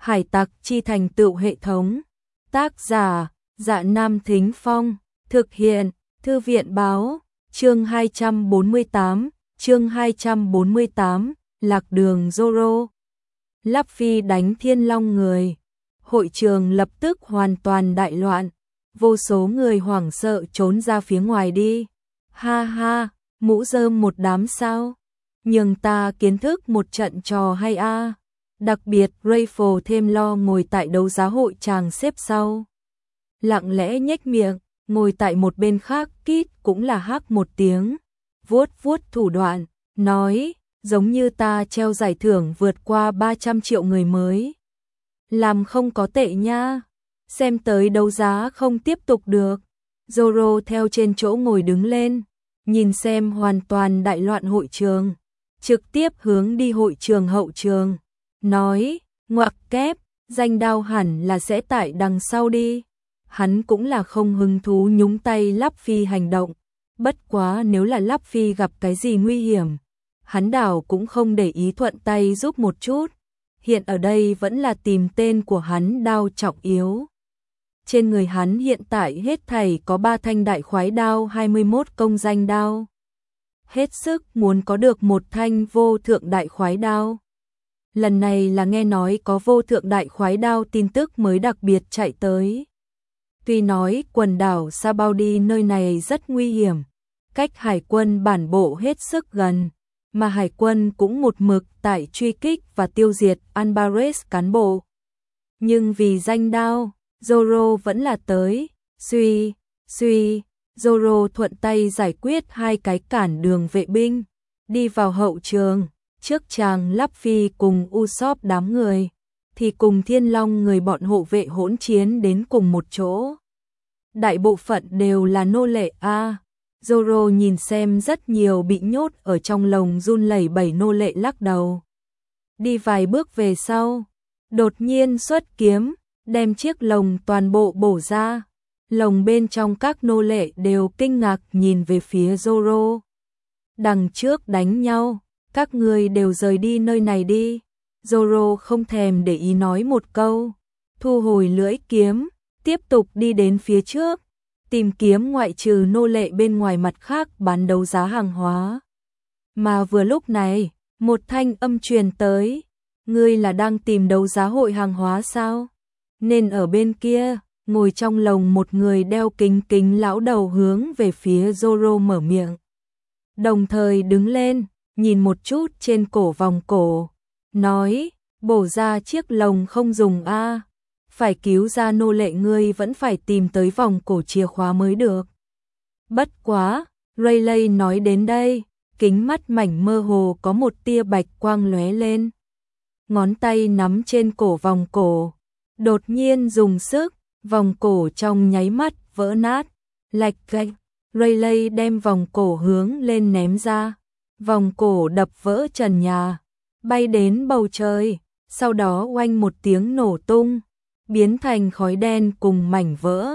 Hải tặc chi thành tựu hệ thống. Tác giả, Dạ Nam Thính Phong. Thực hiện, Thư viện Báo. Chương 248, Lạc đường Zoro. Luffy đánh Thiên Long người. Hội trường lập tức hoàn toàn đại loạn. Vô số người hoảng sợ trốn ra phía ngoài đi. Ha ha, mũ rơm một đám sao? Nhưng ta kiến thức một trận trò hay a. Đặc biệt Rayful thêm lo ngồi tại đấu giá hội tràng xếp sau. Lặng lẽ nhếch miệng, ngồi tại một bên khác Kit cũng là hắc một tiếng. Vuốt vuốt thủ đoạn, nói, giống như ta treo giải thưởng vượt qua 300 triệu người mới. Làm không có tệ nha. Xem tới đấu giá không tiếp tục được. Zoro theo trên chỗ ngồi đứng lên, nhìn xem hoàn toàn đại loạn hội trường, trực tiếp hướng đi hội trường hậu trường, nói, ngoặc kép, danh đao hẳn là sẽ tại đằng sau đi. Hắn cũng là không hứng thú nhúng tay Luffy hành động, bất quá nếu là Luffy gặp cái gì nguy hiểm, hắn đảo cũng không để ý thuận tay giúp một chút. Hiện ở đây vẫn là tìm tên của hắn đao trọng yếu. Trên người hắn hiện tại hết thảy có 3 thanh đại khoái đao, 21 công danh đao. Hết sức muốn có được một thanh vô thượng đại khoái đao. Lần này là nghe nói có vô thượng đại khoái đao tin tức mới đặc biệt chạy tới. Tuy nói quần đảo Sabaody nơi này rất nguy hiểm, cách hải quân bản bộ hết sức gần, mà hải quân cũng một mực tại truy kích và tiêu diệt Alvarez cán bộ. Nhưng vì danh đao, Zoro vẫn là tới. Suy, Zoro thuận tay giải quyết 2 cái cản đường vệ binh, đi vào hậu trường, trước chàng Luffy cùng Usopp đám người, thì cùng Thiên Long người bọn hộ vệ hỗn chiến đến cùng một chỗ. Đại bộ phận đều là nô lệ a. Zoro nhìn xem rất nhiều bị nhốt ở trong lồng run lẩy bẩy nô lệ lắc đầu. Đi vài bước về sau, đột nhiên xuất kiếm, đem chiếc lồng toàn bộ bổ ra. Lồng bên trong các nô lệ đều kinh ngạc nhìn về phía Zoro. Đằng trước đánh nhau, các người đều rời đi nơi này đi. Zoro không thèm để ý nói một câu, thu hồi lưỡi kiếm, tiếp tục đi đến phía trước, tìm kiếm ngoại trừ nô lệ bên ngoài mặt khác bán đấu giá hàng hóa. Mà vừa lúc này, một thanh âm truyền tới, ngươi là đang tìm đấu giá hội hàng hóa sao? Nên ở bên kia, ngồi trong lồng một người đeo kính kính lão đầu hướng về phía Zoro mở miệng. Đồng thời đứng lên, nhìn một chút trên cổ vòng cổ, nói, bổ ra chiếc lồng không dùng a, phải cứu ra nô lệ ngươi vẫn phải tìm tới vòng cổ chìa khóa mới được. Bất quá, Rayleigh nói đến đây, kính mắt mảnh mơ hồ có một tia bạch quang lóe lên. Ngón tay nắm trên cổ vòng cổ, đột nhiên dùng sức, vòng cổ trong nháy mắt vỡ nát, lạch cạch. Rayleigh đem vòng cổ hướng lên ném ra, vòng cổ đập vỡ trần nhà, bay đến bầu trời, sau đó oanh một tiếng nổ tung, biến thành khói đen cùng mảnh vỡ.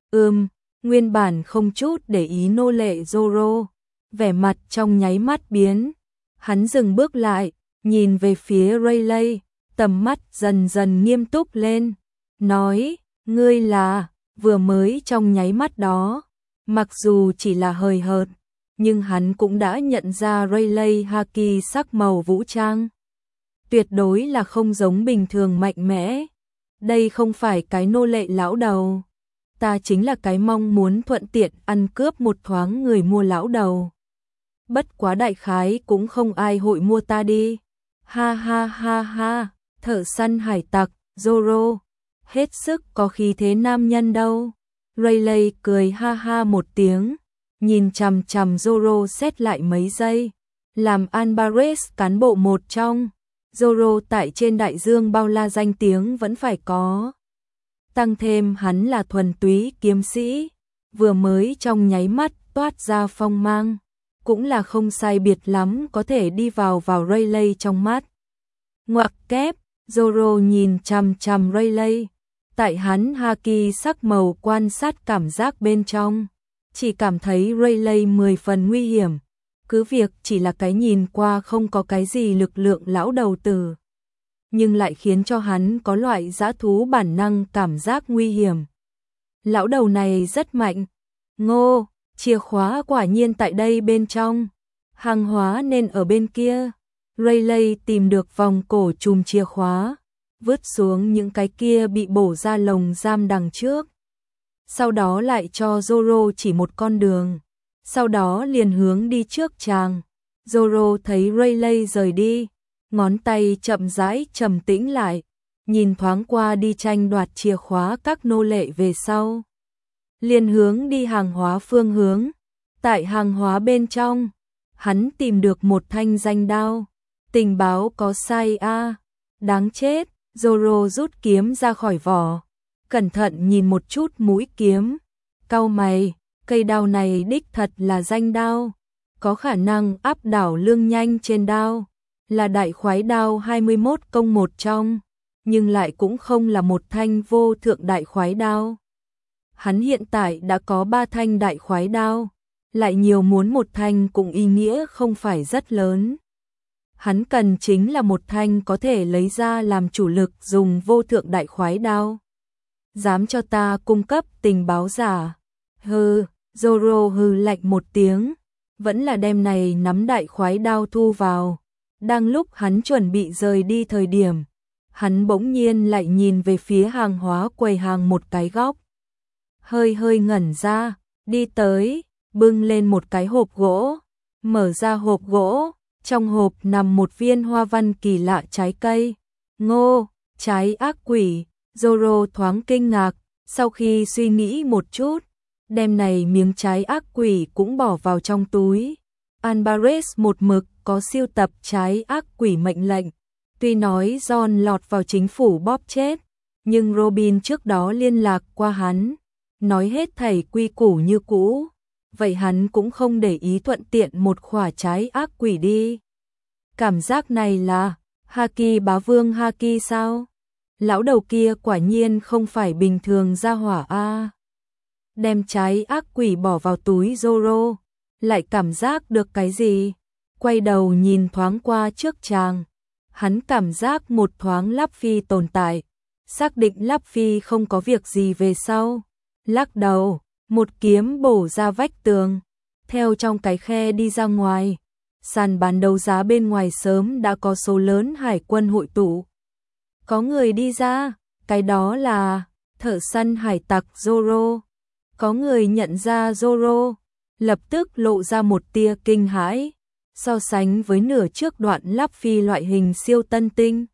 Nguyên bản không chút để ý nô lệ Zoro, vẻ mặt trong nháy mắt biến, hắn dừng bước lại, nhìn về phía Rayleigh, tầm mắt dần dần nghiêm túc lên, nói, ngươi là, vừa mới trong nháy mắt đó, mặc dù chỉ là hời hợt, nhưng hắn cũng đã nhận ra Rayleigh haki sắc màu vũ trang. Tuyệt đối là không giống bình thường mạnh mẽ. Đây không phải cái nô lệ lão đầu. Ta chính là cái mong muốn thuận tiện ăn cướp một thoáng người mua lão đầu. Bất quá đại khái cũng không ai hội mua ta đi. Ha ha ha ha, thợ săn hải tặc, Zoro. Hết sức có khí thế nam nhân đâu. Rayleigh cười ha ha một tiếng, nhìn chằm chằm Zoro xét lại mấy giây. Làm Alvarez cán bộ một trong, Zoro tại trên đại dương bao la danh tiếng vẫn phải có. Tăng thêm hắn là thuần túy kiếm sĩ, vừa mới trong nháy mắt toát ra phong mang, cũng là không sai biệt lắm có thể đi vào Rayleigh trong mắt. Ngoặc kép, Zoro nhìn chằm chằm Rayleigh, tại hắn haki sắc màu quan sát cảm giác bên trong, chỉ cảm thấy Rayleigh 10 phần nguy hiểm. Cứ việc chỉ là cái nhìn qua không có cái gì lực lượng lão đầu tử, nhưng lại khiến cho hắn có loại dã thú bản năng cảm giác nguy hiểm. Lão đầu này rất mạnh. Ngô, chìa khóa quả nhiên tại đây bên trong. Hàng hóa nên ở bên kia. Rayleigh tìm được vòng cổ chùm chìa khóa, vứt xuống những cái kia bị bổ ra lồng giam đằng trước. Sau đó lại cho Zoro chỉ một con đường. Sau đó liền hướng đi trước chàng. Zoro thấy Rayleigh rời đi, ngón tay chậm rãi trầm tĩnh lại, nhìn thoáng qua đi tranh đoạt chìa khóa các nô lệ về sau. Liền hướng đi hàng hóa phương hướng. Tại hàng hóa bên trong, hắn tìm được một thanh danh đao. Tình báo có sai a. Đáng chết. Zoro rút kiếm ra khỏi vỏ, cẩn thận nhìn một chút mũi kiếm, cau mày, cây đao này đích thật là danh đao, có khả năng áp đảo lương nhanh trên đao, là đại khoái đao 21 công một trong, nhưng lại cũng không là một thanh vô thượng đại khoái đao. Hắn hiện tại đã có 3 thanh đại khoái đao, lại nhiều muốn một thanh cũng ý nghĩa không phải rất lớn. Hắn cần chính là một thanh có thể lấy ra làm chủ lực dùng vô thượng đại khoái đao. Dám cho ta cung cấp tình báo giả. Hừ, Zoro hừ lạnh một tiếng, vẫn là đem này nắm đại khoái đao thu vào. Đang lúc hắn chuẩn bị rời đi thời điểm, hắn bỗng nhiên lại nhìn về phía hàng hóa quầy hàng một cái góc. Hơi ngẩn ra, đi tới, bưng lên một cái hộp gỗ, mở ra hộp gỗ. Trong hộp nằm một viên hoa văn kỳ lạ trái cây. Ngô, trái ác quỷ. Zoro thoáng kinh ngạc, sau khi suy nghĩ một chút, đem này miếng trái ác quỷ cũng bỏ vào trong túi. Alvarez một mực có siêu tập trái ác quỷ mệnh lệnh. Tuy nói John lọt vào chính phủ bóp chết, nhưng Robin trước đó liên lạc qua hắn, nói hết thảy quy củ như cũ. Vậy hắn cũng không để ý thuận tiện một khỏa trái ác quỷ đi. Cảm giác này là Haki bá vương Haki sao? Lão đầu kia quả nhiên không phải bình thường ra hỏa a. Đem trái ác quỷ bỏ vào túi Zoro, lại cảm giác được cái gì? Quay đầu nhìn thoáng qua trước chàng, hắn cảm giác một thoáng Luffy tồn tại, xác định Luffy không có việc gì về sau, lắc đầu. Một kiếm bổ ra vách tường, theo trong cái khe đi ra ngoài. Sàn bán đấu giá bên ngoài sớm đã có số lớn hải quân hội tụ. Có người đi ra, cái đó là thợ săn hải tặc Zoro. Có người nhận ra Zoro, lập tức lộ ra một tia kinh hãi, so sánh với nửa trước đoạn Luffy loại hình siêu tân tinh.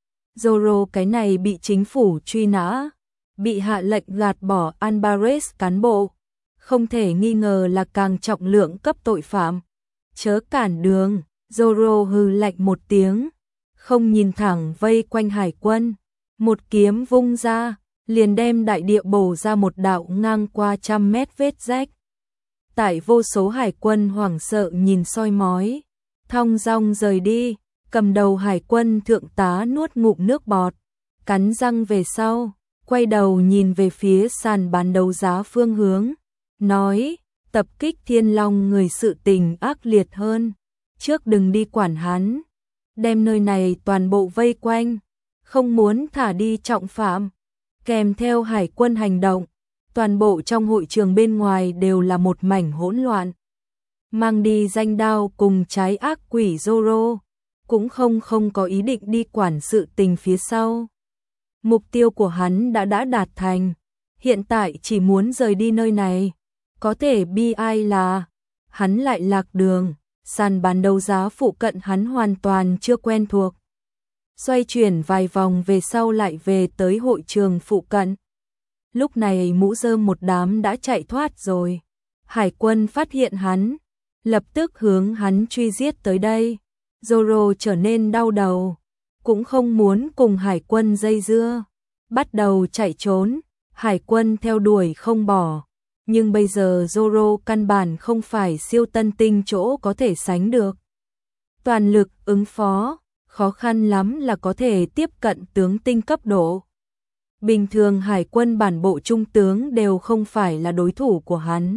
Zoro cái này bị chính phủ truy nã, bị hạ lệnh gạt bỏ Alvarez cán bộ, không thể nghi ngờ là càng trọng lượng cấp tội phạm. Chớ cản đường, Zoro hừ lạnh một tiếng, không nhìn thẳng vây quanh hải quân, một kiếm vung ra, liền đem đại địa bổ ra một đạo ngang qua 100 mét vết rách. Tại vô số hải quân hoảng sợ nhìn soi mói, thong dong rời đi, cầm đầu hải quân thượng tá nuốt ngụm nước bọt, cắn răng về sau, quay đầu nhìn về phía sàn bán đấu giá phương hướng, nói, tập kích Thiên Long người sự tình ác liệt hơn, trước đừng đi quản hắn, đem nơi này toàn bộ vây quanh, không muốn thả đi trọng phạm. Kèm theo hải quân hành động, toàn bộ trong hội trường bên ngoài đều là một mảnh hỗn loạn. Mang đi danh đao cùng trái ác quỷ Zoro, cũng không có ý định đi quản sự tình phía sau. Mục tiêu của hắn đã đạt thành, hiện tại chỉ muốn rời đi nơi này. Có thể bi ai là hắn lại lạc đường, sàn bán đấu giá phụ cận hắn hoàn toàn chưa quen thuộc. Xoay chuyển vài vòng về sau lại về tới hội trường phụ cận. Lúc này mũ rơm một đám đã chạy thoát rồi. Hải quân phát hiện hắn, lập tức hướng hắn truy giết tới đây. Zoro trở nên đau đầu, cũng không muốn cùng hải quân dây dưa, bắt đầu chạy trốn. Hải quân theo đuổi không bỏ, nhưng bây giờ Zoro căn bản không phải siêu tân tinh chỗ có thể sánh được. Toàn lực ứng phó, khó khăn lắm là có thể tiếp cận tướng tinh cấp độ. Bình thường hải quân bản bộ trung tướng đều không phải là đối thủ của hắn.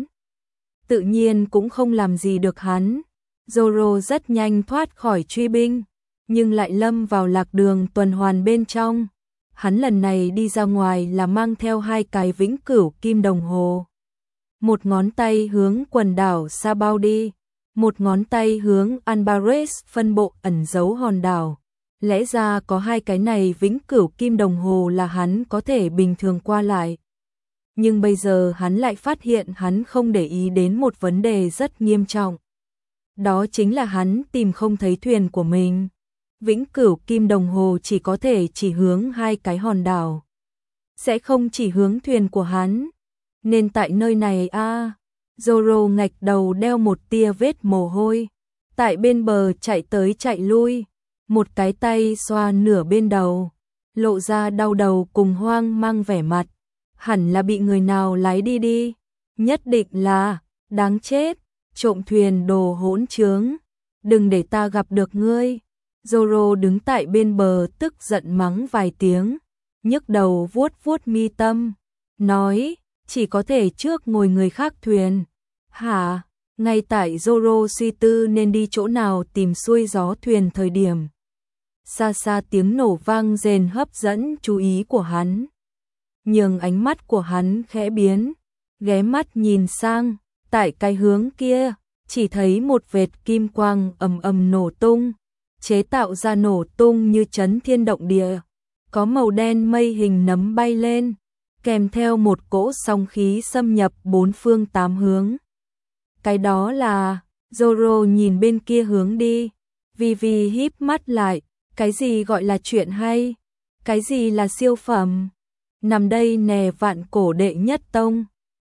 Tự nhiên cũng không làm gì được hắn. Zoro rất nhanh thoát khỏi truy binh, nhưng lại lâm vào lạc đường tuần hoàn bên trong. Hắn lần này đi ra ngoài là mang theo 2 cái vĩnh cửu kim đồng hồ. Một ngón tay hướng quần đảo Sabaudi, một ngón tay hướng Albarez phân bộ ẩn giấu hòn đảo. Lẽ ra có 2 cái này vĩnh cửu kim đồng hồ là hắn có thể bình thường qua lại. Nhưng bây giờ hắn lại phát hiện hắn không để ý đến một vấn đề rất nghiêm trọng. Đó chính là hắn tìm không thấy thuyền của mình. Vĩnh cửu kim đồng hồ chỉ có thể chỉ hướng 2 cái hòn đảo, sẽ không chỉ hướng thuyền của hắn. Nên tại nơi này Zoro ngạch đầu đeo một tia vết mồ hôi, tại bên bờ chạy tới chạy lui, một cái tay xoa nửa bên đầu, lộ ra đau đầu cùng hoang mang vẻ mặt. Hẳn là bị người nào lái đi, nhất định là, đáng chết, trộm thuyền đồ hỗn trướng, đừng để ta gặp được ngươi. Zoro đứng tại bên bờ tức giận mắng vài tiếng, nhức đầu vuốt vuốt mi tâm, nói, chỉ có thể trước ngồi người khác thuyền. Hả? Ngay tại Zoro suy tư nên đi chỗ nào tìm xuôi gió thuyền thời điểm. Xa xa tiếng nổ vang rền hấp dẫn chú ý của hắn. Nhường ánh mắt của hắn khẽ biến, ghé mắt nhìn sang, tại cái hướng kia, chỉ thấy một vệt kim quang ầm ầm nổ tung, chế tạo ra nổ tung như chấn thiên động địa, có màu đen mây hình nấm bay lên, kèm theo một cỗ sóng khí xâm nhập 4 phương 8 hướng. Cái đó là, Zoro nhìn bên kia hướng đi, Vivi híp mắt lại, cái gì gọi là chuyện hay, cái gì là siêu phẩm, nằm đây nè vạn cổ đệ nhất tông.